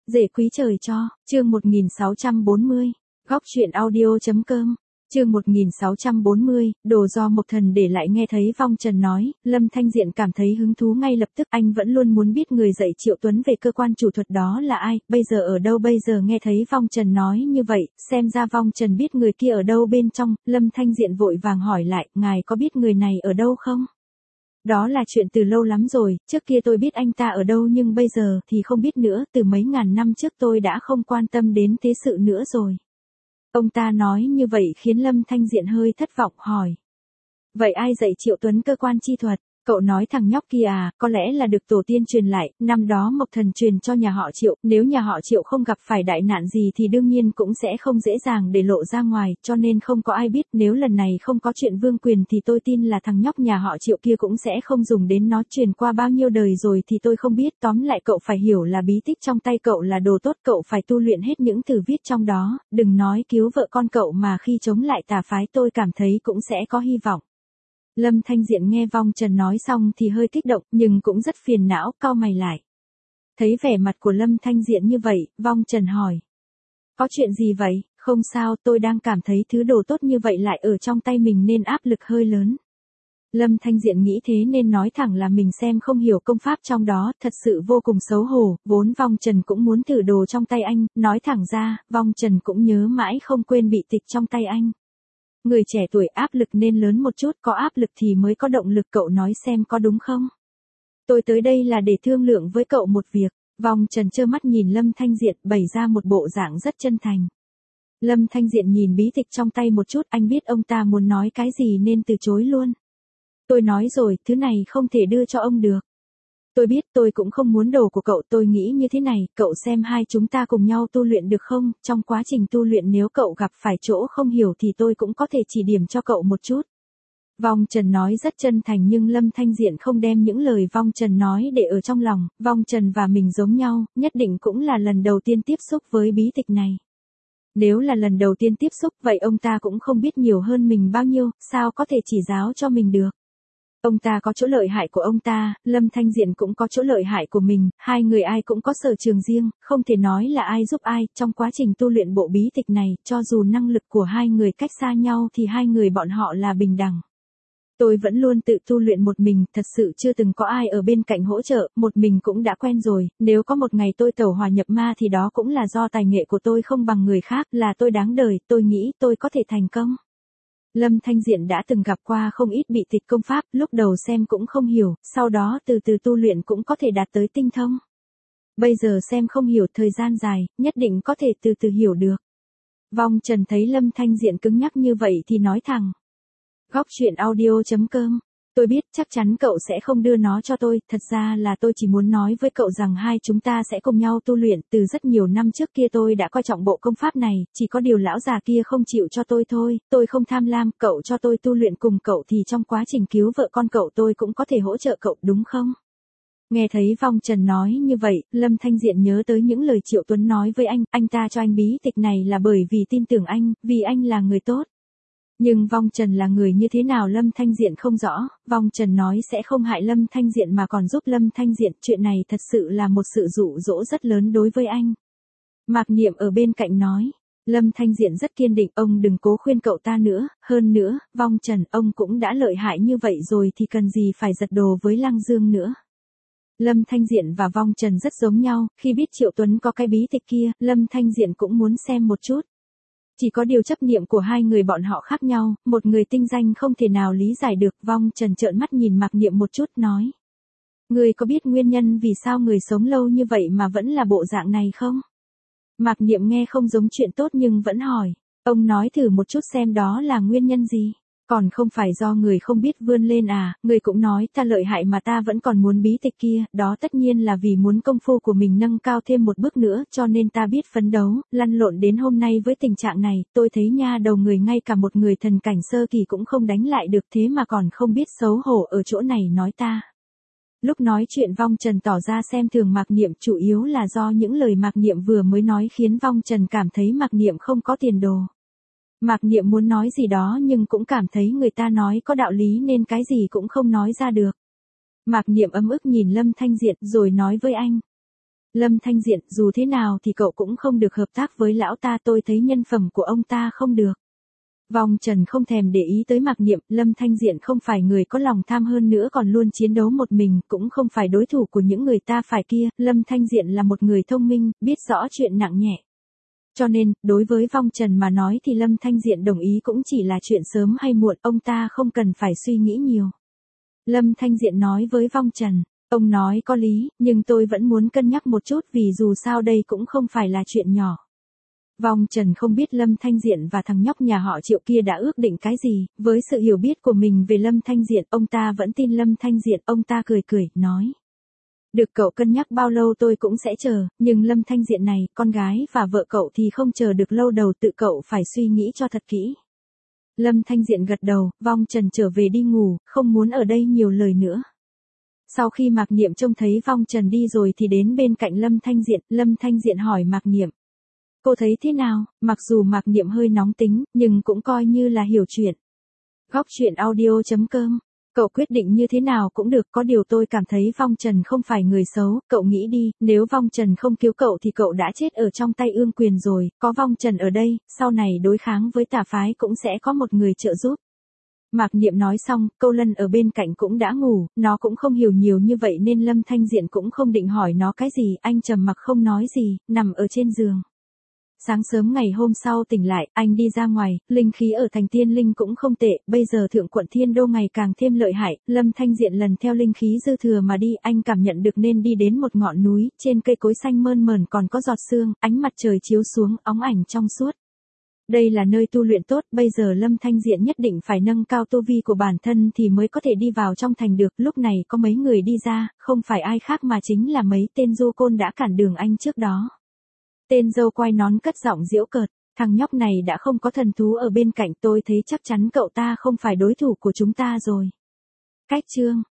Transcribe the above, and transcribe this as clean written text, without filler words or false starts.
Rể quý trời cho, chương 1640, góc truyện audio.com, chương 1640, đồ do Mộc Thần để lại. Nghe thấy Vong Trần nói, Lâm Thanh Diện cảm thấy hứng thú ngay lập tức. Anh vẫn luôn muốn biết người dạy Triệu Tuấn về cơ quan chủ thuật đó là ai, bây giờ ở đâu. Bây giờ nghe thấy Vong Trần nói như vậy, xem ra Vong Trần biết người kia ở đâu bên trong. Lâm Thanh Diện vội vàng hỏi lại, ngài có biết người này ở đâu không? Đó là chuyện từ lâu lắm rồi, trước kia tôi biết anh ta ở đâu nhưng bây giờ thì không biết nữa, từ mấy ngàn năm trước tôi đã không quan tâm đến thế sự nữa rồi. Ông ta nói như vậy khiến Lâm Thanh Diện hơi thất vọng, hỏi. Vậy ai dạy Triệu Tuấn cơ quan chi thuật? Cậu nói thằng nhóc kia à, có lẽ là được tổ tiên truyền lại, năm đó Mộc Thần truyền cho nhà họ Triệu, nếu nhà họ Triệu không gặp phải đại nạn gì thì đương nhiên cũng sẽ không dễ dàng để lộ ra ngoài, cho nên không có ai biết. Nếu lần này không có chuyện vương quyền thì tôi tin là thằng nhóc nhà họ Triệu kia cũng sẽ không dùng đến nó. Truyền qua bao nhiêu đời rồi thì tôi không biết, tóm lại cậu phải hiểu là bí tích trong tay cậu là đồ tốt, cậu phải tu luyện hết những từ viết trong đó, đừng nói cứu vợ con cậu mà khi chống lại tà phái tôi cảm thấy cũng sẽ có hy vọng. Lâm Thanh Diện nghe Vong Trần nói xong thì hơi kích động, nhưng cũng rất phiền não, cau mày lại. Thấy vẻ mặt của Lâm Thanh Diện như vậy, Vong Trần hỏi. Có chuyện gì vậy? Không sao, tôi đang cảm thấy thứ đồ tốt như vậy lại ở trong tay mình nên áp lực hơi lớn. Lâm Thanh Diện nghĩ thế nên nói thẳng là mình xem không hiểu công pháp trong đó, thật sự vô cùng xấu hổ. Vốn Vong Trần cũng muốn thử đồ trong tay anh, nói thẳng ra, Vong Trần cũng nhớ mãi không quên bị tịch trong tay anh. Người trẻ tuổi áp lực nên lớn một chút, có áp lực thì mới có động lực, cậu nói xem có đúng không? Tôi tới đây là để thương lượng với cậu một việc. Vong Trần trơ mắt nhìn Lâm Thanh Diện bày ra một bộ dạng rất chân thành. Lâm Thanh Diện nhìn bí tịch trong tay một chút, anh biết ông ta muốn nói cái gì nên từ chối luôn. Tôi nói rồi, thứ này không thể đưa cho ông được. Tôi biết, tôi cũng không muốn đồ của cậu, tôi nghĩ như thế này, cậu xem hai chúng ta cùng nhau tu luyện được không? Trong quá trình tu luyện nếu cậu gặp phải chỗ không hiểu thì tôi cũng có thể chỉ điểm cho cậu một chút. Vong Trần nói rất chân thành nhưng Lâm Thanh Diện không đem những lời Vong Trần nói để ở trong lòng. Vong Trần và mình giống nhau, nhất định cũng là lần đầu tiên tiếp xúc với bí tịch này. Nếu là lần đầu tiên tiếp xúc vậy ông ta cũng không biết nhiều hơn mình bao nhiêu, sao có thể chỉ giáo cho mình được. Ông ta có chỗ lợi hại của ông ta, Lâm Thanh Diện cũng có chỗ lợi hại của mình, hai người ai cũng có sở trường riêng, không thể nói là ai giúp ai. Trong quá trình tu luyện bộ bí tịch này, cho dù năng lực của hai người cách xa nhau thì hai người bọn họ là bình đẳng. Tôi vẫn luôn tự tu luyện một mình, thật sự chưa từng có ai ở bên cạnh hỗ trợ, một mình cũng đã quen rồi, nếu có một ngày tôi tẩu hỏa nhập ma thì đó cũng là do tài nghệ của tôi không bằng người khác, là tôi đáng đời, tôi nghĩ tôi có thể thành công. Lâm Thanh Diện đã từng gặp qua không ít bị tịch công pháp, lúc đầu xem cũng không hiểu, sau đó từ từ tu luyện cũng có thể đạt tới tinh thông. Bây giờ xem không hiểu thời gian dài, nhất định có thể từ từ hiểu được. Vong Trần thấy Lâm Thanh Diện cứng nhắc như vậy thì nói thẳng. Góc truyện audio.com, tôi biết chắc chắn cậu sẽ không đưa nó cho tôi, thật ra là tôi chỉ muốn nói với cậu rằng hai chúng ta sẽ cùng nhau tu luyện. Từ rất nhiều năm trước kia tôi đã coi trọng bộ công pháp này, chỉ có điều lão già kia không chịu cho tôi thôi, tôi không tham lam, cậu cho tôi tu luyện cùng cậu thì trong quá trình cứu vợ con cậu tôi cũng có thể hỗ trợ cậu, đúng không? Nghe thấy Vong Trần nói như vậy, Lâm Thanh Diện nhớ tới những lời Triệu Tuấn nói với anh ta cho anh bí tịch này là bởi vì tin tưởng anh, vì anh là người tốt. Nhưng Vong Trần là người như thế nào Lâm Thanh Diện không rõ, Vong Trần nói sẽ không hại Lâm Thanh Diện mà còn giúp Lâm Thanh Diện, chuyện này thật sự là một sự dụ dỗ rất lớn đối với anh. Mạc Niệm ở bên cạnh nói, Lâm Thanh Diện rất kiên định, ông đừng cố khuyên cậu ta nữa, hơn nữa, Vong Trần, ông cũng đã lợi hại như vậy rồi thì cần gì phải giật đồ với Lăng Dương nữa. Lâm Thanh Diện và Vong Trần rất giống nhau, khi biết Triệu Tuấn có cái bí tịch kia, Lâm Thanh Diện cũng muốn xem một chút. Chỉ có điều chấp niệm của hai người bọn họ khác nhau, một người tinh danh không thể nào lý giải được. Vong Trần trợn mắt nhìn Mạc Niệm một chút nói. Người có biết nguyên nhân vì sao người sống lâu như vậy mà vẫn là bộ dạng này không? Mạc Niệm nghe không giống chuyện tốt nhưng vẫn hỏi. Ông nói thử một chút xem đó là nguyên nhân gì? Còn không phải do người không biết vươn lên à, người cũng nói ta lợi hại mà ta vẫn còn muốn bí tịch kia, đó tất nhiên là vì muốn công phu của mình nâng cao thêm một bước nữa, cho nên ta biết phấn đấu, lăn lộn đến hôm nay với tình trạng này, tôi thấy nha đầu người ngay cả một người thần cảnh sơ kỳ cũng không đánh lại được thế mà còn không biết xấu hổ ở chỗ này nói ta. Lúc nói chuyện Vong Trần tỏ ra xem thường Mạc Niệm, chủ yếu là do những lời Mạc Niệm vừa mới nói khiến Vong Trần cảm thấy Mạc Niệm không có tiền đồ. Mạc Niệm muốn nói gì đó nhưng cũng cảm thấy người ta nói có đạo lý nên cái gì cũng không nói ra được. Mạc Niệm ấm ức nhìn Lâm Thanh Diện rồi nói với anh. Lâm Thanh Diện, dù thế nào thì cậu cũng không được hợp tác với lão ta, tôi thấy nhân phẩm của ông ta không được. Vong Trần không thèm để ý tới Mạc Niệm, Lâm Thanh Diện không phải người có lòng tham, hơn nữa còn luôn chiến đấu một mình, cũng không phải đối thủ của những người ta phải kia, Lâm Thanh Diện là một người thông minh, biết rõ chuyện nặng nhẹ. Cho nên, đối với Vong Trần mà nói thì Lâm Thanh Diện đồng ý cũng chỉ là chuyện sớm hay muộn, ông ta không cần phải suy nghĩ nhiều. Lâm Thanh Diện nói với Vong Trần, ông nói có lý, nhưng tôi vẫn muốn cân nhắc một chút vì dù sao đây cũng không phải là chuyện nhỏ. Vong Trần không biết Lâm Thanh Diện và thằng nhóc nhà họ Triệu kia đã ước định cái gì, với sự hiểu biết của mình về Lâm Thanh Diện, ông ta vẫn tin Lâm Thanh Diện, ông ta cười cười, nói. Được, cậu cân nhắc bao lâu tôi cũng sẽ chờ, nhưng Lâm Thanh Diện này, con gái và vợ cậu thì không chờ được lâu đâu, tự cậu phải suy nghĩ cho thật kỹ. Lâm Thanh Diện gật đầu, Vong Trần trở về đi ngủ, không muốn ở đây nhiều lời nữa. Sau khi Mạc Niệm trông thấy Vong Trần đi rồi thì đến bên cạnh Lâm Thanh Diện hỏi Mạc Niệm. Cô thấy thế nào? Mặc dù Mạc Niệm hơi nóng tính, nhưng cũng coi như là hiểu chuyện. Góc truyện audio.com. Cậu quyết định như thế nào cũng được, có điều tôi cảm thấy Vong Trần không phải người xấu, cậu nghĩ đi, nếu Vong Trần không cứu cậu thì cậu đã chết ở trong tay Ương Quyền rồi, có Vong Trần ở đây, sau này đối kháng với tà phái cũng sẽ có một người trợ giúp. Mạc Niệm nói xong, Câu Lân ở bên cạnh cũng đã ngủ, nó cũng không hiểu nhiều như vậy nên Lâm Thanh Diện cũng không định hỏi nó cái gì, anh trầm mặc không nói gì, nằm ở trên giường. Sáng sớm ngày hôm sau tỉnh lại, anh đi ra ngoài, linh khí ở thành Tiên Linh cũng không tệ, bây giờ thượng quận Thiên Đô ngày càng thêm lợi hại, Lâm Thanh Diện lần theo linh khí dư thừa mà đi, anh cảm nhận được nên đi đến một ngọn núi, trên cây cối xanh mơn mởn còn có giọt sương, ánh mặt trời chiếu xuống, óng ảnh trong suốt. Đây là nơi tu luyện tốt, bây giờ Lâm Thanh Diện nhất định phải nâng cao tu vi của bản thân thì mới có thể đi vào trong thành được, lúc này có mấy người đi ra, không phải ai khác mà chính là mấy tên du côn đã cản đường anh trước đó. Tên dâu quai nón cất giọng giễu cợt, thằng nhóc này đã không có thần thú ở bên cạnh, tôi thấy chắc chắn cậu ta không phải đối thủ của chúng ta rồi. Cách chương